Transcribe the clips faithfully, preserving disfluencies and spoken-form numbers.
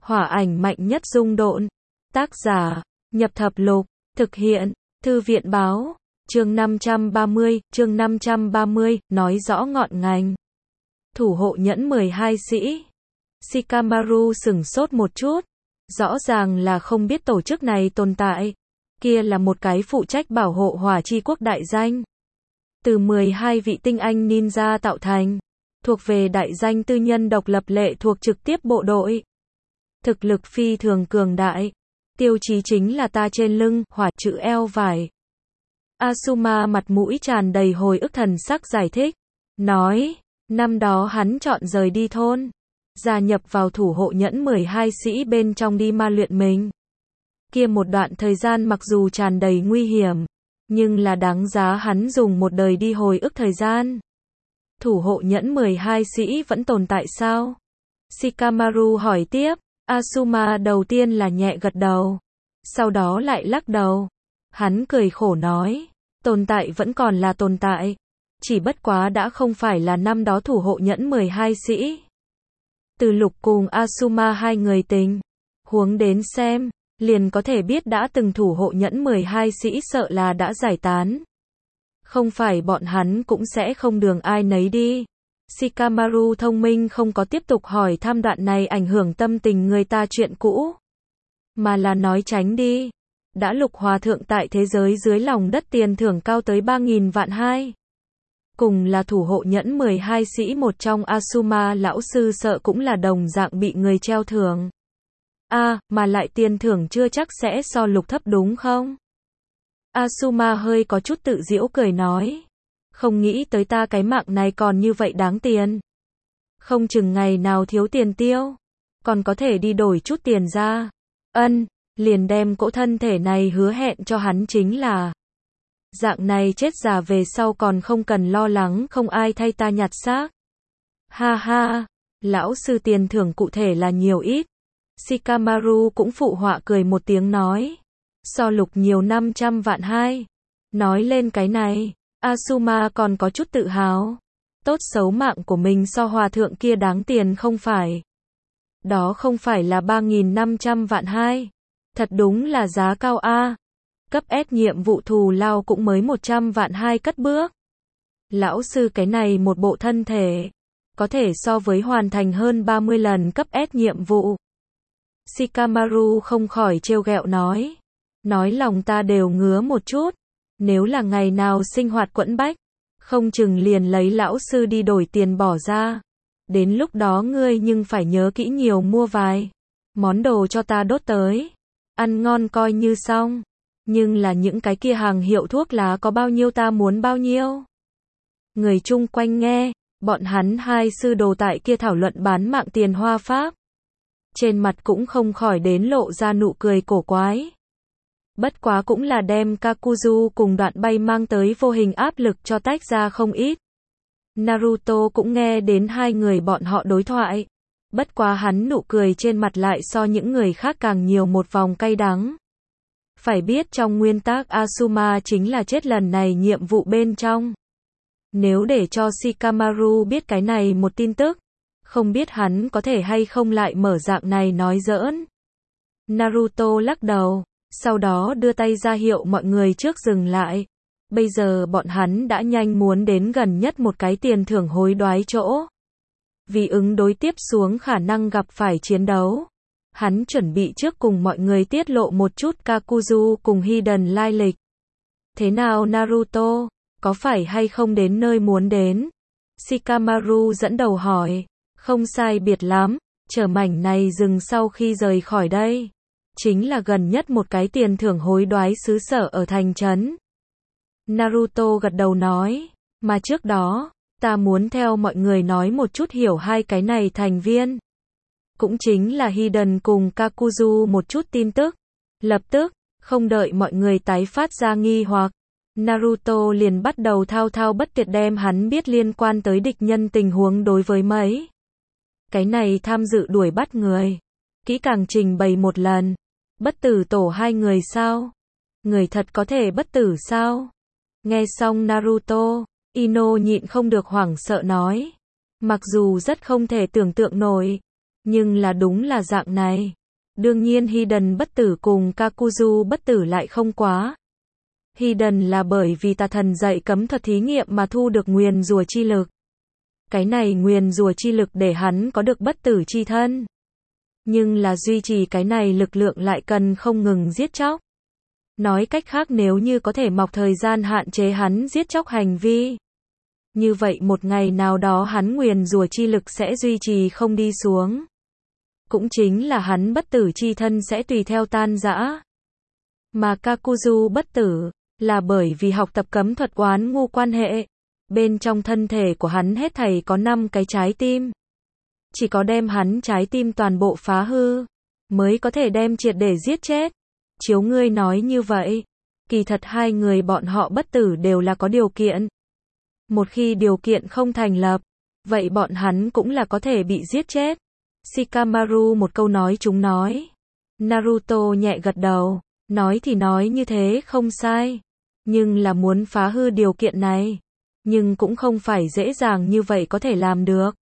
Hỏa ảnh mạnh nhất dung độn. Tác giả, Nhập Thập Lục. Thực hiện, Thư viện báo. Chương năm trăm ba mươi, chương năm trăm ba mươi, nói rõ ngọn ngành. Thủ hộ nhẫn mười hai sĩ. Shikamaru sửng sốt một chút. Rõ ràng là không biết tổ chức này tồn tại. Kia là một cái phụ trách bảo hộ hỏa chi quốc đại danh. Từ mười hai vị tinh anh ninja tạo thành. Thuộc về đại danh tư nhân độc lập lệ thuộc trực tiếp bộ đội. Thực lực phi thường cường đại. Tiêu chí chính là ta trên lưng, hỏa chữ eo vải. Asuma mặt mũi tràn đầy hồi ức thần sắc giải thích. Nói, năm đó hắn chọn rời đi thôn. Gia nhập vào thủ hộ nhẫn mười hai sĩ bên trong đi ma luyện mình. Kia một đoạn thời gian mặc dù tràn đầy nguy hiểm. Nhưng là đáng giá hắn dùng một đời đi hồi ức thời gian. Thủ hộ nhẫn mười hai sĩ vẫn tồn tại sao? Shikamaru hỏi tiếp. Asuma đầu tiên là nhẹ gật đầu. Sau đó lại lắc đầu. Hắn cười khổ nói. Tồn tại vẫn còn là tồn tại. Chỉ bất quá đã không phải là năm đó thủ hộ nhẫn mười hai sĩ. Từ Lục cùng Asuma hai người tình huống đến xem, liền có thể biết đã từng thủ hộ nhẫn mười hai sĩ sợ là đã giải tán. Không phải bọn hắn cũng sẽ không đường ai nấy đi. Shikamaru thông minh không có tiếp tục hỏi thăm đoạn này ảnh hưởng tâm tình người ta chuyện cũ. Mà là nói tránh đi. Đã Lục Hòa Thượng tại thế giới dưới lòng đất tiền thưởng cao tới ba nghìn vạn hai. Cùng là thủ hộ nhẫn mười hai sĩ một trong Asuma lão sư sợ cũng là đồng dạng bị người treo thưởng. A, à, mà lại tiền thưởng chưa chắc sẽ so Lục thấp đúng không? Asuma hơi có chút tự giễu cười nói. Không nghĩ tới ta cái mạng này còn như vậy đáng tiền. Không chừng ngày nào thiếu tiền tiêu. Còn có thể đi đổi chút tiền ra. Ân, liền đem cỗ thân thể này hứa hẹn cho hắn chính là. Dạng này chết già về sau còn không cần lo lắng không ai thay ta nhặt xác. Ha ha, lão sư tiền thưởng cụ thể là nhiều ít. Shikamaru cũng phụ họa cười một tiếng nói. So Lục nhiều năm trăm vạn hai. Nói lên cái này, Asuma còn có chút tự hào. Tốt xấu mạng của mình so hòa thượng kia đáng tiền không phải. Đó không phải là ba nghìn năm trăm vạn hai. Thật đúng là giá cao a. Cấp S nhiệm vụ thù lao cũng mới một trăm vạn hai cất bước. Lão sư cái này một bộ thân thể. Có thể so với hoàn thành hơn ba mươi lần cấp S nhiệm vụ. Shikamaru không khỏi trêu ghẹo nói. Nói lòng ta đều ngứa một chút. Nếu là ngày nào sinh hoạt quẫn bách, không chừng liền lấy lão sư đi đổi tiền bỏ ra. Đến lúc đó ngươi nhưng phải nhớ kỹ nhiều mua vài món đồ cho ta đốt tới. Ăn ngon coi như xong. Nhưng là những cái kia hàng hiệu thuốc lá có bao nhiêu ta muốn bao nhiêu. Người chung quanh nghe, bọn hắn hai sư đồ tại kia thảo luận bán mạng tiền hoa pháp. Trên mặt cũng không khỏi đến lộ ra nụ cười cổ quái. Bất quá cũng là đem Kakuzu cùng đoạn bay mang tới vô hình áp lực cho tách ra không ít. Naruto cũng nghe đến hai người bọn họ đối thoại. Bất quá hắn nụ cười trên mặt lại so những người khác càng nhiều một vòng cay đắng. Phải biết trong nguyên tắc Asuma chính là chết lần này nhiệm vụ bên trong. Nếu để cho Shikamaru biết cái này một tin tức, không biết hắn có thể hay không lại mở dạng này nói giỡn. Naruto lắc đầu. Sau đó đưa tay ra hiệu mọi người trước dừng lại. Bây giờ bọn hắn đã nhanh muốn đến gần nhất một cái tiền thưởng hối đoái chỗ. Vì ứng đối tiếp xuống khả năng gặp phải chiến đấu. Hắn chuẩn bị trước cùng mọi người tiết lộ một chút Kakuzu cùng Hiden lai lịch. Thế nào Naruto? Có phải hay không đến nơi muốn đến? Shikamaru dẫn đầu hỏi. Không sai biệt lắm. Chờ mảnh này dừng sau khi rời khỏi đây. Chính là gần nhất một cái tiền thưởng hối đoái xứ sở ở thành trấn. Naruto gật đầu nói, mà trước đó, ta muốn theo mọi người nói một chút hiểu hai cái này thành viên. Cũng chính là Hiden cùng Kakuzu một chút tin tức. Lập tức, không đợi mọi người tái phát ra nghi hoặc, Naruto liền bắt đầu thao thao bất tuyệt đem hắn biết liên quan tới địch nhân tình huống đối với mấy. Cái này tham dự đuổi bắt người. Kỹ càng trình bày một lần. Bất tử tổ hai người sao? Người thật có thể bất tử sao? Nghe xong Naruto, Ino nhịn không được hoảng sợ nói. Mặc dù rất không thể tưởng tượng nổi, Nhưng là đúng là dạng này. Đương nhiên Hiden bất tử cùng Kakuzu bất tử lại không quá. Hiden là bởi vì tà thần dạy cấm thuật thí nghiệm mà thu được nguyền rủa chi lực. Cái này nguyền rủa chi lực để hắn có được bất tử chi thân. Nhưng là duy trì cái này lực lượng lại cần không ngừng giết chóc. Nói cách khác nếu như có thể mọc thời gian hạn chế hắn giết chóc hành vi. Như vậy một ngày nào đó hắn nguyền rủa chi lực sẽ duy trì không đi xuống. Cũng chính là hắn bất tử chi thân sẽ tùy theo tan rã. Mà Kakuzu bất tử, là bởi vì học tập cấm thuật oán ngu quan hệ. Bên trong thân thể của hắn hết thảy có năm cái trái tim. Chỉ có đem hắn trái tim toàn bộ phá hư, mới có thể đem triệt để giết chết. Chiếu ngươi nói như vậy, kỳ thật hai người bọn họ bất tử đều là có điều kiện. Một khi điều kiện không thành lập, vậy bọn hắn cũng là có thể bị giết chết. Shikamaru một câu nói chúng nói. Naruto nhẹ gật đầu, nói thì nói như thế không sai. Nhưng là muốn phá hư điều kiện này. Nhưng cũng không phải dễ dàng như vậy có thể làm được.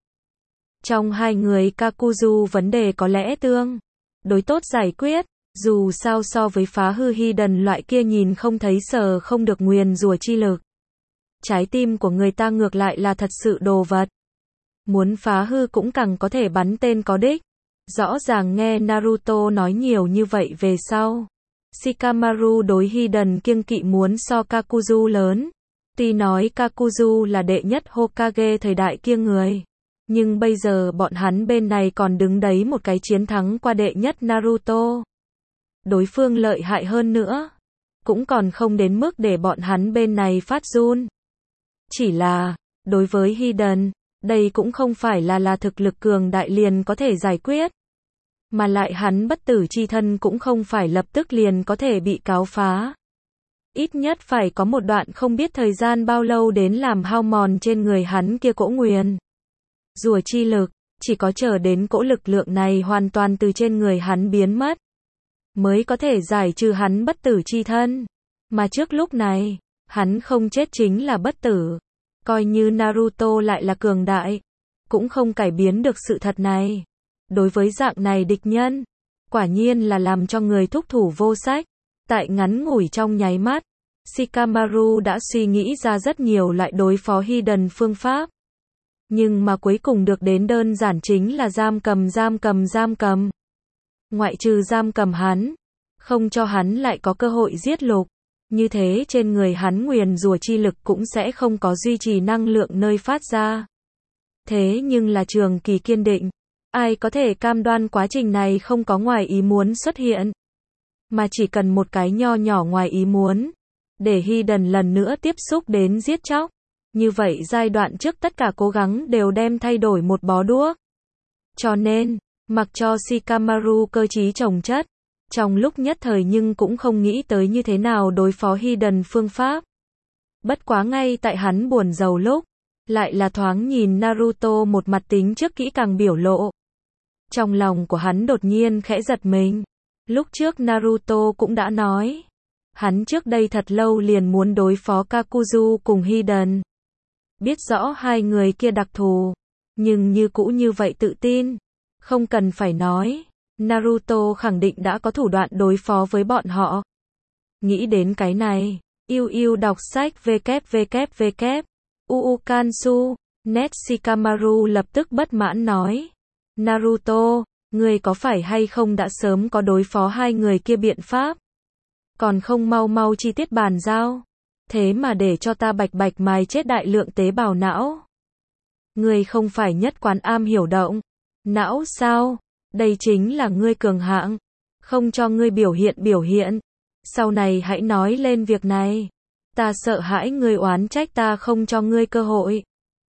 Trong hai người Kakuzu vấn đề có lẽ tương đối tốt giải quyết. Dù sao so với phá hư Hiden loại kia nhìn không thấy sờ không được nguyền rủa chi lực. Trái tim của người ta ngược lại là thật sự đồ vật. Muốn phá hư cũng càng có thể bắn tên có đích. Rõ ràng nghe Naruto nói nhiều như vậy về sau. Shikamaru đối Hiden kiêng kỵ muốn so Kakuzu lớn. Tuy nói Kakuzu là đệ nhất Hokage thời đại kia người. Nhưng bây giờ bọn hắn bên này còn đứng đấy một cái chiến thắng qua đệ nhất Naruto. Đối phương lợi hại hơn nữa. Cũng còn không đến mức để bọn hắn bên này phát run. Chỉ là, đối với Hiden, đây cũng không phải là là thực lực cường đại liền có thể giải quyết. Mà lại hắn bất tử chi thân cũng không phải lập tức liền có thể bị cáo phá. Ít nhất phải có một đoạn không biết thời gian bao lâu đến làm hao mòn trên người hắn kia cỗ nguyền rủa chi lực, chỉ có chờ đến cỗ lực lượng này hoàn toàn từ trên người hắn biến mất, mới có thể giải trừ hắn bất tử chi thân. Mà trước lúc này, hắn không chết chính là bất tử. Coi như Naruto lại là cường đại, cũng không cải biến được sự thật này. Đối với dạng này địch nhân, quả nhiên là làm cho người thúc thủ vô sách. Tại ngắn ngủi trong nháy mắt, Shikamaru đã suy nghĩ ra rất nhiều loại đối phó Hiden phương pháp. Nhưng mà cuối cùng được đến đơn giản chính là giam cầm giam cầm giam cầm. Ngoại trừ giam cầm hắn, không cho hắn lại có cơ hội giết lục. Như thế trên người hắn nguyền rủa chi lực cũng sẽ không có duy trì năng lượng nơi phát ra. Thế nhưng là Trường Kỳ kiên định. Ai có thể cam đoan quá trình này không có ngoài ý muốn xuất hiện. Mà chỉ cần một cái nho nhỏ ngoài ý muốn. Để Hiden lần nữa tiếp xúc đến giết chóc. Như vậy giai đoạn trước tất cả cố gắng đều đem thay đổi một bó đuốc. Cho nên, mặc cho Shikamaru cơ trí chồng chất. Trong lúc nhất thời nhưng cũng không nghĩ tới như thế nào đối phó Hiden phương pháp. Bất quá ngay tại hắn buồn rầu lúc, lại là thoáng nhìn Naruto một mặt tính trước kỹ càng biểu lộ. Trong lòng của hắn đột nhiên khẽ giật mình. Lúc trước Naruto cũng đã nói. Hắn trước đây thật lâu liền muốn đối phó Kakuzu cùng Hiden. Biết rõ hai người kia đặc thù. Nhưng như cũ như vậy tự tin. Không cần phải nói. Naruto khẳng định đã có thủ đoạn đối phó với bọn họ. Nghĩ đến cái này, yêu yêu đọc sách www. Uukansu, net Shikamaru lập tức bất mãn nói. Naruto, ngươi có phải hay không đã sớm có đối phó hai người kia biện pháp? Còn không mau mau chi tiết bàn giao. Thế mà để cho ta bạch bạch mài chết đại lượng tế bào não. Ngươi không phải nhất quán am hiểu động. Não sao? Đây chính là ngươi cường hạng. Không cho ngươi biểu hiện biểu hiện. Sau này hãy nói lên việc này. Ta sợ hãi ngươi oán trách ta không cho ngươi cơ hội.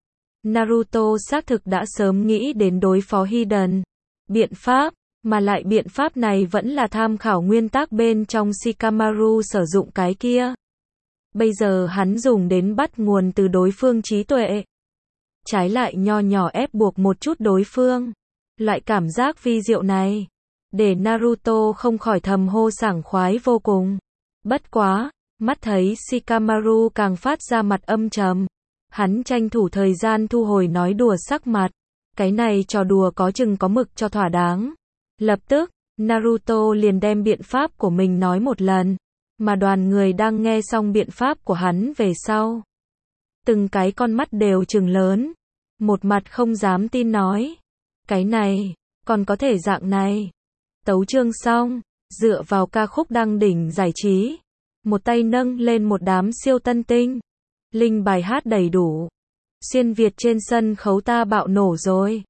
Naruto xác thực đã sớm nghĩ đến đối phó Hiden. Biện pháp, mà lại biện pháp này vẫn là tham khảo nguyên tắc bên trong Shikamaru sử dụng cái kia. Bây giờ hắn dùng đến bắt nguồn từ đối phương trí tuệ. Trái lại nho nhỏ ép buộc một chút đối phương. Loại cảm giác vi diệu này, để Naruto không khỏi thầm hô sảng khoái vô cùng. Bất quá, mắt thấy Shikamaru càng phát ra mặt âm trầm. Hắn tranh thủ thời gian thu hồi nói đùa sắc mặt. Cái này trò đùa có chừng có mực cho thỏa đáng. Lập tức, Naruto liền đem biện pháp của mình nói một lần, mà đoàn người đang nghe xong biện pháp của hắn về sau. Từng cái con mắt đều trừng lớn, một mặt không dám tin nói. Cái này, còn có thể dạng này. Tấu chương xong, dựa vào ca khúc đăng đỉnh giải trí. Một tay nâng lên một đám siêu tân tinh. Linh bài hát đầy đủ. Xuyên Việt trên sân khấu ta bạo nổ rồi.